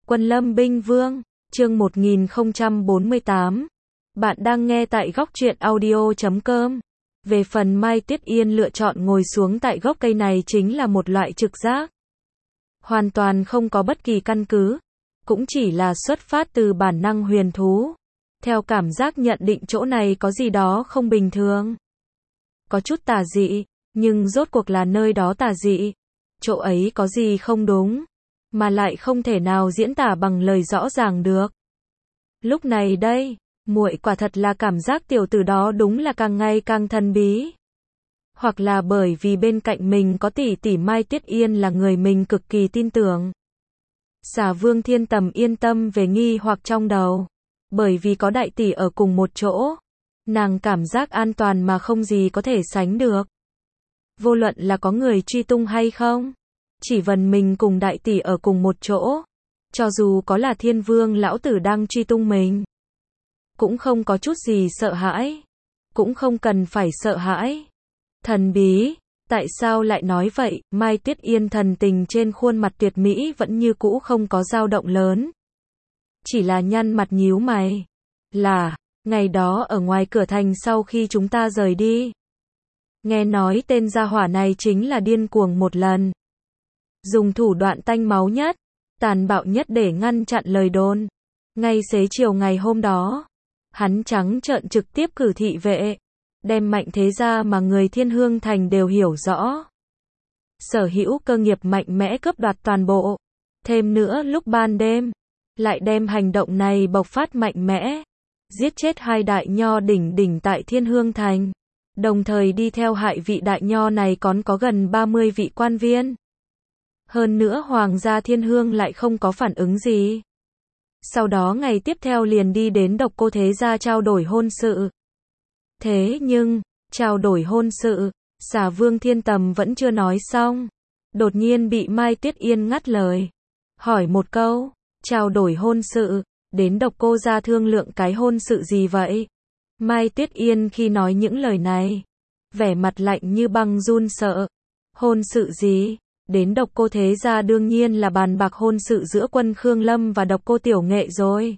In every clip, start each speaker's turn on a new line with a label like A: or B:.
A: Quân Lâm Binh Vương, chương 1048. Bạn đang nghe tại góc truyện audio.com. Về phần Mai Tuyết Yên lựa chọn ngồi xuống tại gốc cây này chính là một loại trực giác. Hoàn toàn không có bất kỳ căn cứ, cũng chỉ là xuất phát từ bản năng huyền thú. Theo cảm giác nhận định chỗ này có gì đó không bình thường. Có chút tà dị, nhưng rốt cuộc là nơi đó tà dị. Chỗ ấy có gì không đúng, mà lại không thể nào diễn tả bằng lời rõ ràng được. Lúc này đây, muội quả thật là cảm giác tiểu tử đó đúng là càng ngày càng thần bí. Hoặc là bởi vì bên cạnh mình có tỷ tỷ Mai Tuyết Yên là người mình cực kỳ tin tưởng. Xà Vương Thiên Tầm yên tâm về nghi hoặc trong đầu. Bởi vì có đại tỷ ở cùng một chỗ, nàng cảm giác an toàn mà không gì có thể sánh được. Vô luận là có người truy tung hay không, chỉ cần mình cùng đại tỷ ở cùng một chỗ, cho dù có là Thiên Vương lão tử đang truy tung mình, cũng không có chút gì sợ hãi, cũng không cần phải sợ hãi. Thần bí, tại sao lại nói vậy? Mai Tuyết Yên thần tình trên khuôn mặt tuyệt mỹ vẫn như cũ không có dao động lớn. Chỉ là nhăn mặt nhíu mày. Là, ngày đó ở ngoài cửa thành sau khi chúng ta rời đi. Nghe nói tên gia hỏa này chính là điên cuồng một lần. Dùng thủ đoạn tanh máu nhất, tàn bạo nhất để ngăn chặn lời đồn. Ngay xế chiều ngày hôm đó, hắn trắng trợn trực tiếp cử thị vệ, đem Mạnh Thế Gia mà người Thiên Hương Thành đều hiểu rõ. Sở hữu cơ nghiệp mạnh mẽ cướp đoạt toàn bộ. Thêm nữa lúc ban đêm, lại đem hành động này bộc phát mạnh mẽ, giết chết hai đại nho đỉnh tại Thiên Hương Thành, đồng thời đi theo hại vị đại nho này còn có gần 30 vị quan viên. Hơn nữa Hoàng gia Thiên Hương lại không có phản ứng gì. Sau đó ngày tiếp theo liền đi đến Độc Cô Thế Gia trao đổi hôn sự. Thế nhưng, trao đổi hôn sự, Xà Vương Thiên Tầm vẫn chưa nói xong. Đột nhiên bị Mai Tuyết Yên ngắt lời. Hỏi một câu, trao đổi hôn sự, đến Độc Cô gia thương lượng cái hôn sự gì vậy? Mai Tuyết Yên khi nói những lời này, vẻ mặt lạnh như băng run sợ. Hôn sự gì? Đến Độc Cô Thế Gia đương nhiên là bàn bạc hôn sự giữa Quân Khương Lâm và Độc Cô Tiểu Nghệ rồi.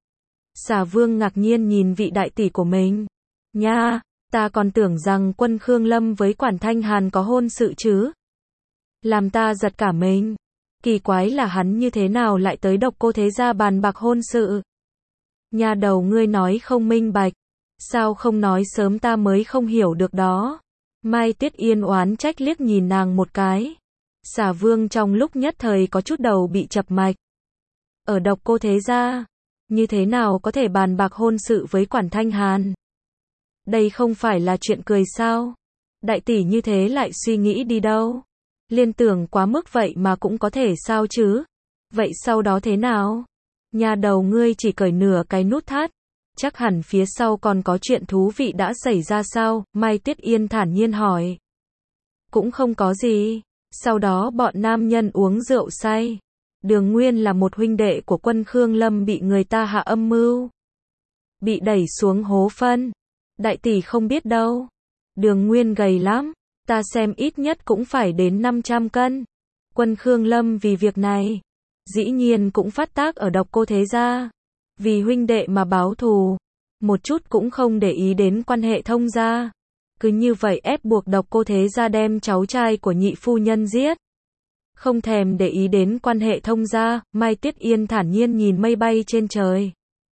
A: Xà Vương ngạc nhiên nhìn vị đại tỷ của mình. Nha, ta còn tưởng rằng Quân Khương Lâm với Quản Thanh Hàn có hôn sự chứ. Làm ta giật cả mình. Kỳ quái là hắn như thế nào lại tới Độc Cô Thế Gia bàn bạc hôn sự. Nha đầu ngươi nói không minh bạch. Sao không nói sớm ta mới không hiểu được đó. Mai Tuyết Yên oán trách liếc nhìn nàng một cái. Xà Vương trong lúc nhất thời có chút đầu bị chập mạch. Ở Độc Cô Thế Gia, như thế nào có thể bàn bạc hôn sự với Quản Thanh Hàn? Đây không phải là chuyện cười sao? Đại tỷ như thế lại suy nghĩ đi đâu? Liên tưởng quá mức vậy mà cũng có thể sao chứ? Vậy sau đó thế nào? Nhà đầu ngươi chỉ cởi nửa cái nút thắt. Chắc hẳn phía sau còn có chuyện thú vị đã xảy ra sao? Mai Tuyết Yên thản nhiên hỏi. Cũng không có gì. Sau đó bọn nam nhân uống rượu say. Đường Nguyên là một huynh đệ của Quân Khương Lâm bị người ta hạ âm mưu, bị đẩy xuống hố phân. Đại tỷ không biết đâu. Đường Nguyên gầy lắm. Ta xem ít nhất cũng phải đến 500 cân. Quân Khương Lâm vì việc này, dĩ nhiên cũng phát tác ở Độc Cô Thế Gia. Vì huynh đệ mà báo thù. Một chút cũng không để ý đến quan hệ thông gia. Cứ như vậy ép buộc Độc Cô Thế Gia đem cháu trai của nhị phu nhân giết. Không thèm để ý đến quan hệ thông gia, Mai Tuyết Yên thản nhiên nhìn mây bay trên trời.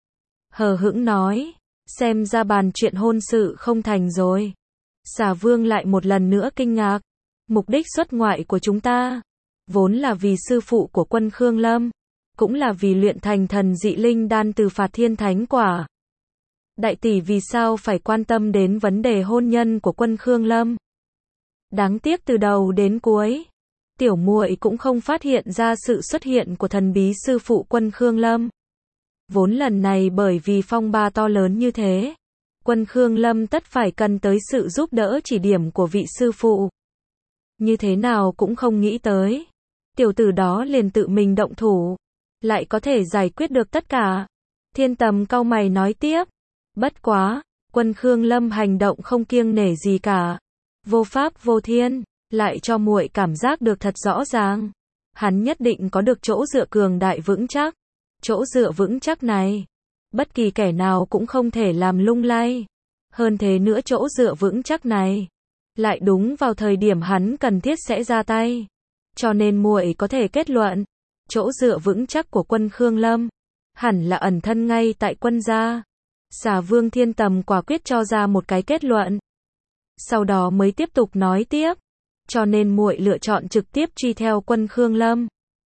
A: Hờ hững nói, xem ra bàn chuyện hôn sự không thành rồi. Xà Vương lại một lần nữa kinh ngạc. Mục đích xuất ngoại của chúng ta, vốn là vì sư phụ của Quân Khương Lâm, cũng là vì luyện thành thần dị linh đan từ Phạt Thiên Thánh Quả. Đại tỷ vì sao phải quan tâm đến vấn đề hôn nhân của Quân Khương Lâm? Đáng tiếc từ đầu đến cuối, tiểu muội cũng không phát hiện ra sự xuất hiện của thần bí sư phụ Quân Khương Lâm. Vốn lần này bởi vì phong ba to lớn như thế, Quân Khương Lâm tất phải cần tới sự giúp đỡ chỉ điểm của vị sư phụ. Như thế nào cũng không nghĩ tới. Tiểu tử đó liền tự mình động thủ, lại có thể giải quyết được tất cả. Thiên Tầm cau mày nói tiếp. Bất quá, Quân Khương Lâm hành động không kiêng nể gì cả. Vô pháp vô thiên, lại cho muội cảm giác được thật rõ ràng. Hắn nhất định có được chỗ dựa cường đại vững chắc. chỗ dựa vững chắc này, bất kỳ kẻ nào cũng không thể làm lung lay. Hơn thế nữa chỗ dựa vững chắc này, lại đúng vào thời điểm hắn cần thiết sẽ ra tay. Cho nên muội có thể kết luận, chỗ dựa vững chắc của quân Khương Lâm, hẳn là ẩn thân ngay tại quân gia. Xà Vương Thiên Tầm quả quyết cho ra một cái kết luận. Sau đó mới tiếp tục nói tiếp, cho nên muội lựa chọn trực tiếp truy theo quân Khương Lâm.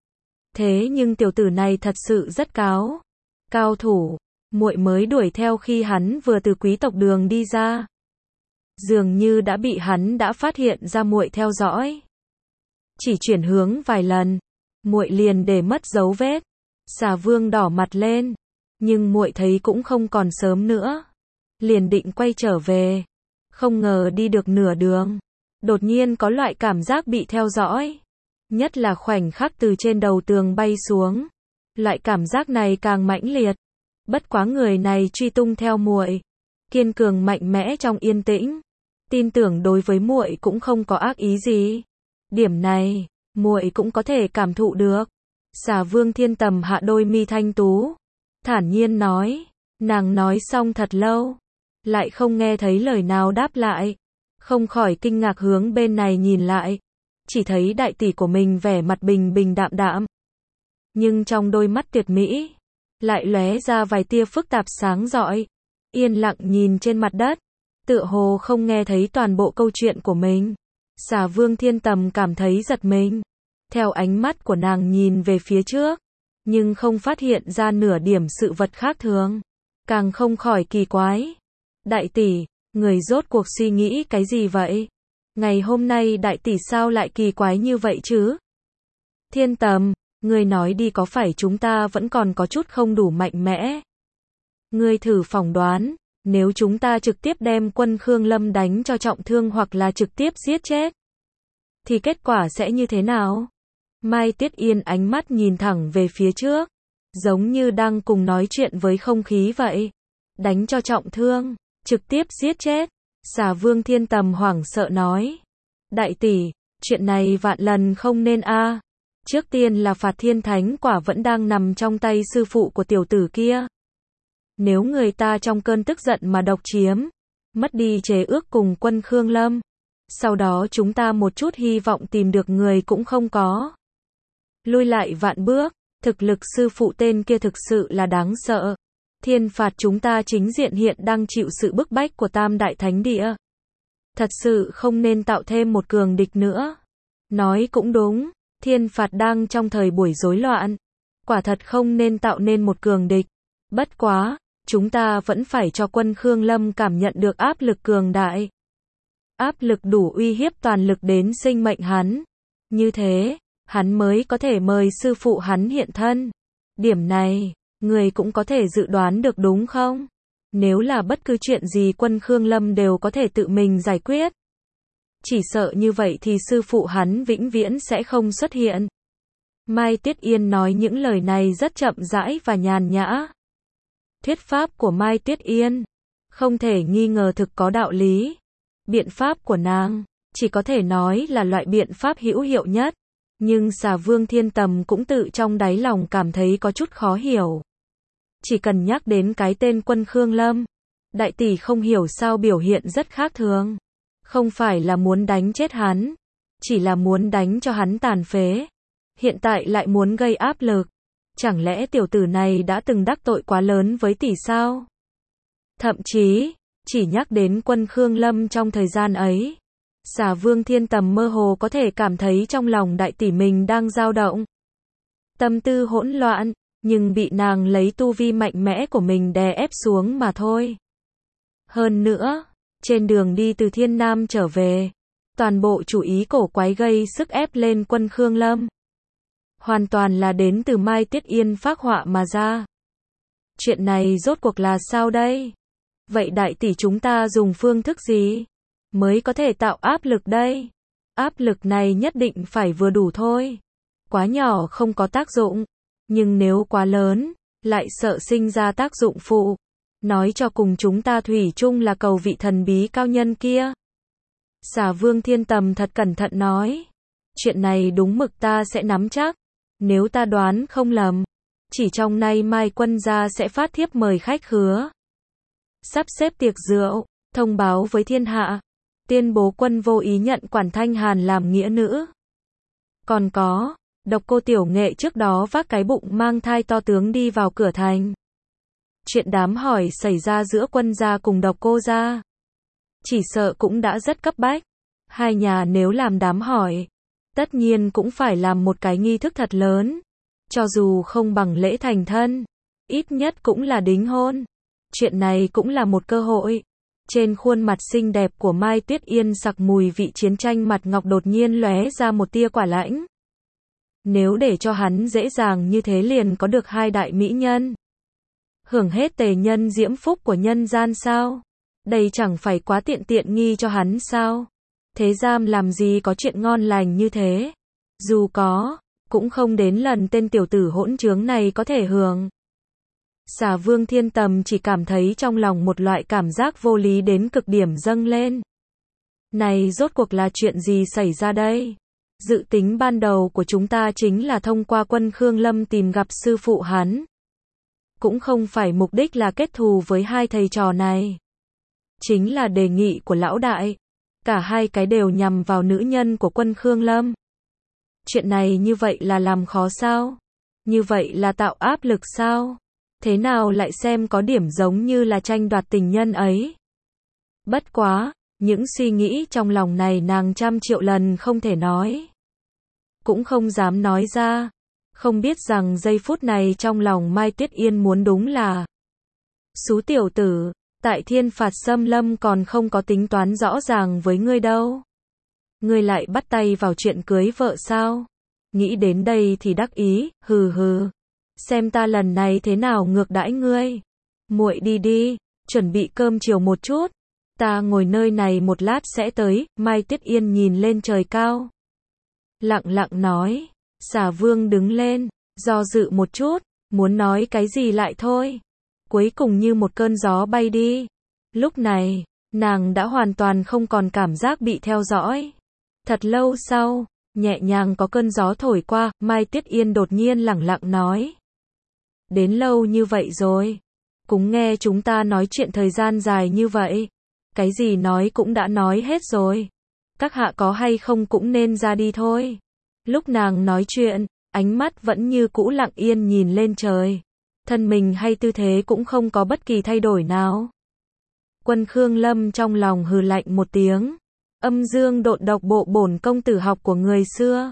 A: Thế nhưng tiểu tử này thật sự rất cao thủ, muội mới đuổi theo khi hắn vừa từ quý tộc đường đi ra. Dường như đã bị hắn đã phát hiện ra muội theo dõi. Chỉ chuyển hướng vài lần, muội liền để mất dấu vết. Xà Vương đỏ mặt lên, nhưng muội thấy cũng không còn sớm nữa, liền định quay trở về. Không ngờ đi được nửa đường, đột nhiên có loại cảm giác bị theo dõi, nhất là khoảnh khắc từ trên đầu tường bay xuống. Loại cảm giác này càng mãnh liệt. Bất quá người này truy tung theo muội, kiên cường mạnh mẽ trong yên tĩnh, tin tưởng đối với muội cũng không có ác ý gì. Điểm này, muội cũng có thể cảm thụ được. Xà Vương Thiên Tầm hạ đôi mi thanh tú, thản nhiên nói. Nàng nói xong thật lâu, lại không nghe thấy lời nào đáp lại, không khỏi kinh ngạc hướng bên này nhìn lại, chỉ thấy đại tỷ của mình vẻ mặt bình bình đạm đạm, nhưng trong đôi mắt tuyệt mỹ lại lóe ra vài tia phức tạp sáng rọi, yên lặng nhìn trên mặt đất, tựa hồ không nghe thấy toàn bộ câu chuyện của mình. Xà Vương Thiên Tầm cảm thấy giật mình, theo ánh mắt của nàng nhìn về phía trước, nhưng không phát hiện ra nửa điểm sự vật khác thường, càng không khỏi kỳ quái. Đại tỷ, người rốt cuộc suy nghĩ cái gì vậy? Ngày hôm nay đại tỷ sao lại kỳ quái như vậy chứ? Thiên Tầm, ngươi nói đi, có phải chúng ta vẫn còn có chút không đủ mạnh mẽ? Ngươi thử phỏng đoán, nếu chúng ta trực tiếp đem quân Khương Lâm đánh cho trọng thương hoặc là trực tiếp giết chết, thì kết quả sẽ như thế nào? Mai Tiết Yên ánh mắt nhìn thẳng về phía trước, giống như đang cùng nói chuyện với không khí vậy. Đánh cho trọng thương, trực tiếp giết chết. Xà Vương Thiên Tầm hoảng sợ nói. Đại tỷ, chuyện này vạn lần không nên a. Trước tiên là Phạt Thiên Thánh quả vẫn đang nằm trong tay sư phụ của tiểu tử kia. Nếu người ta trong cơn tức giận mà độc chiếm, mất đi chế ước cùng quân Khương Lâm, sau đó chúng ta một chút hy vọng tìm được người cũng không có. Lui lại vạn bước, thực lực sư phụ tên kia thực sự là đáng sợ. Thiên phạt chúng ta chính diện hiện đang chịu sự bức bách của Tam Đại Thánh Địa. Thật sự không nên tạo thêm một cường địch nữa. Nói cũng đúng, thiên phạt đang trong thời buổi rối loạn. Quả thật không nên tạo nên một cường địch. Bất quá, chúng ta vẫn phải cho quân Khương Lâm cảm nhận được áp lực cường đại. Áp lực đủ uy hiếp toàn lực đến sinh mệnh hắn. Như thế, hắn mới có thể mời sư phụ hắn hiện thân. Điểm này, người cũng có thể dự đoán được đúng không? Nếu là bất cứ chuyện gì quân Khương Lâm đều có thể tự mình giải quyết. Chỉ sợ như vậy thì sư phụ hắn vĩnh viễn sẽ không xuất hiện. Mai Tiết Yên nói những lời này rất chậm rãi và nhàn nhã. Thuyết pháp của Mai Tiết Yên không thể nghi ngờ thực có đạo lý. Biện pháp của nàng chỉ có thể nói là loại biện pháp hữu hiệu nhất. Nhưng Xà Vương Thiên Tầm cũng tự trong đáy lòng cảm thấy có chút khó hiểu. Chỉ cần nhắc đến cái tên quân Khương Lâm, đại tỷ không hiểu sao biểu hiện rất khác thường. Không phải là muốn đánh chết hắn, chỉ là muốn đánh cho hắn tàn phế. Hiện tại lại muốn gây áp lực. Chẳng lẽ tiểu tử này đã từng đắc tội quá lớn với tỷ sao? Thậm chí, chỉ nhắc đến quân Khương Lâm trong thời gian ấy, Xà Vương Thiên Tầm mơ hồ có thể cảm thấy trong lòng đại tỷ mình đang dao động. Tâm tư hỗn loạn, nhưng bị nàng lấy tu vi mạnh mẽ của mình đè ép xuống mà thôi. Hơn nữa, trên đường đi từ Thiên Nam trở về, toàn bộ chủ ý cổ quái gây sức ép lên quân Khương Lâm. Hoàn toàn là đến từ Mai Tiết Yên phác họa mà ra. Chuyện này rốt cuộc là sao đây? Vậy đại tỷ chúng ta dùng phương thức gì mới có thể tạo áp lực đây? Áp lực này nhất định phải vừa đủ thôi. Quá nhỏ không có tác dụng, nhưng nếu quá lớn, lại sợ sinh ra tác dụng phụ. Nói cho cùng chúng ta thủy chung là cầu vị thần bí cao nhân kia. Xà Vương Thiên Tầm thật cẩn thận nói. Chuyện này đúng mực ta sẽ nắm chắc. Nếu ta đoán không lầm, Chỉ trong nay mai quân gia sẽ phát thiếp mời khách khứa. Sắp xếp tiệc rượu, thông báo với thiên hạ. Tuyên bố quân vô ý nhận Quản Thanh Hàn làm nghĩa nữ. Còn có, Độc Cô Tiểu Nghệ trước đó vác cái bụng mang thai to tướng đi vào cửa thành. Chuyện đám hỏi xảy ra giữa quân gia cùng Độc Cô gia. Chỉ sợ cũng đã rất cấp bách. Hai nhà nếu làm đám hỏi, tất nhiên cũng phải làm một cái nghi thức thật lớn. Cho dù không bằng lễ thành thân, ít nhất cũng là đính hôn. Chuyện này cũng là một cơ hội. Trên khuôn mặt xinh đẹp của Mai Tuyết Yên sặc mùi vị chiến tranh, mặt ngọc đột nhiên lóe ra một tia quả lãnh. Nếu để cho hắn dễ dàng như thế liền có được hai đại mỹ nhân, hưởng hết tề nhân diễm phúc của nhân gian sao? Đây chẳng phải quá tiện nghi cho hắn sao? Thế gian làm gì có chuyện ngon lành như thế? Dù có, cũng không đến lần tên tiểu tử hỗn trướng này có thể hưởng. Xà Vương Thiên Tầm chỉ cảm thấy trong lòng một loại cảm giác vô lý đến cực điểm dâng lên. Này rốt cuộc là chuyện gì xảy ra đây? Dự tính ban đầu của chúng ta chính là thông qua Quân Khương Lâm tìm gặp sư phụ hắn. Cũng không phải mục đích là kết thù với hai thầy trò này. Chính là đề nghị của lão đại. Cả hai cái đều nhằm vào nữ nhân của Quân Khương Lâm. Chuyện này như vậy là làm khó sao? Như vậy là tạo áp lực sao? Thế nào lại xem có điểm giống như là tranh đoạt tình nhân ấy? Bất quá, những suy nghĩ trong lòng này nàng trăm triệu lần không thể nói. Cũng không dám nói ra. Không biết rằng giây phút này trong lòng Mai Tuyết Yên muốn đúng là: Xú tiểu tử, tại Thiên Phạt Xâm Lâm còn không có tính toán rõ ràng với ngươi đâu. Ngươi lại bắt tay vào chuyện cưới vợ sao? Nghĩ đến đây thì đắc ý, hừ hừ. Xem ta lần này thế nào ngược đãi ngươi. Muội đi đi, chuẩn bị cơm chiều một chút. Ta ngồi nơi này một lát sẽ tới. Mai Tuyết Yên nhìn lên trời cao, lặng lặng nói. Xà Vương đứng lên, do dự một chút, muốn nói cái gì lại thôi. Cuối cùng như một cơn gió bay đi. Lúc này, nàng đã hoàn toàn không còn cảm giác bị theo dõi. Thật lâu sau, nhẹ nhàng có cơn gió thổi qua, Mai Tuyết Yên đột nhiên lẳng lặng nói. Đến lâu như vậy rồi. Cũng nghe chúng ta nói chuyện thời gian dài như vậy. Cái gì nói cũng đã nói hết rồi. Các hạ có hay không cũng nên ra đi thôi. Lúc nàng nói chuyện, ánh mắt vẫn như cũ lặng yên nhìn lên trời. Thân mình hay tư thế cũng không có bất kỳ thay đổi nào. Quân Khương Lâm trong lòng hừ lạnh một tiếng. Âm dương độn độc bộ bổn công tử học của người xưa.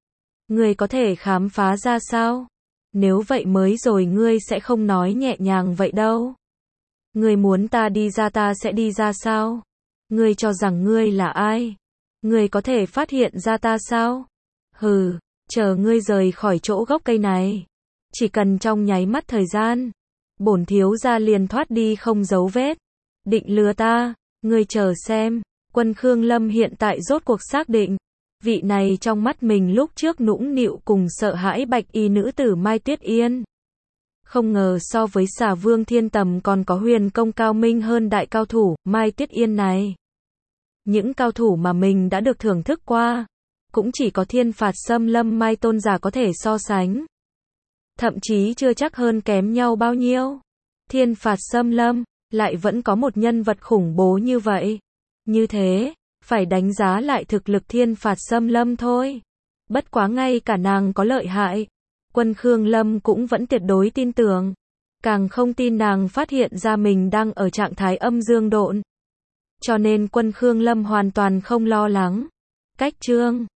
A: Người có thể khám phá ra sao? Nếu vậy mới rồi ngươi sẽ không nói nhẹ nhàng vậy đâu. Ngươi muốn ta đi ra ta sẽ đi ra sao? Ngươi cho rằng ngươi là ai? Ngươi có thể phát hiện ra ta sao? Hừ, chờ ngươi rời khỏi chỗ gốc cây này. Chỉ cần trong nháy mắt thời gian, bổn thiếu gia liền thoát đi không dấu vết. Định lừa ta, ngươi chờ xem. Quân Khương Lâm hiện tại rốt cuộc xác định, vị này trong mắt mình lúc trước nũng nịu cùng sợ hãi bạch y nữ tử Mai Tuyết Yên. Không ngờ so với Xà Vương Thiên Tầm còn có huyền công cao minh hơn đại cao thủ, Mai Tuyết Yên này. Những cao thủ mà mình đã được thưởng thức qua, cũng chỉ có Thiên Phạt Xâm Lâm Mai tôn giả có thể so sánh. Thậm chí chưa chắc hơn kém nhau bao nhiêu. Thiên Phạt Xâm Lâm, lại vẫn có một nhân vật khủng bố như vậy. Như thế, phải đánh giá lại thực lực Thiên Phạt Xâm Lâm thôi. Bất quá ngay cả nàng có lợi hại, Quân Khương Lâm cũng vẫn tuyệt đối tin tưởng. Càng không tin nàng phát hiện ra mình đang ở trạng thái âm dương độn. Cho nên Quân Khương Lâm hoàn toàn không lo lắng. Cách chương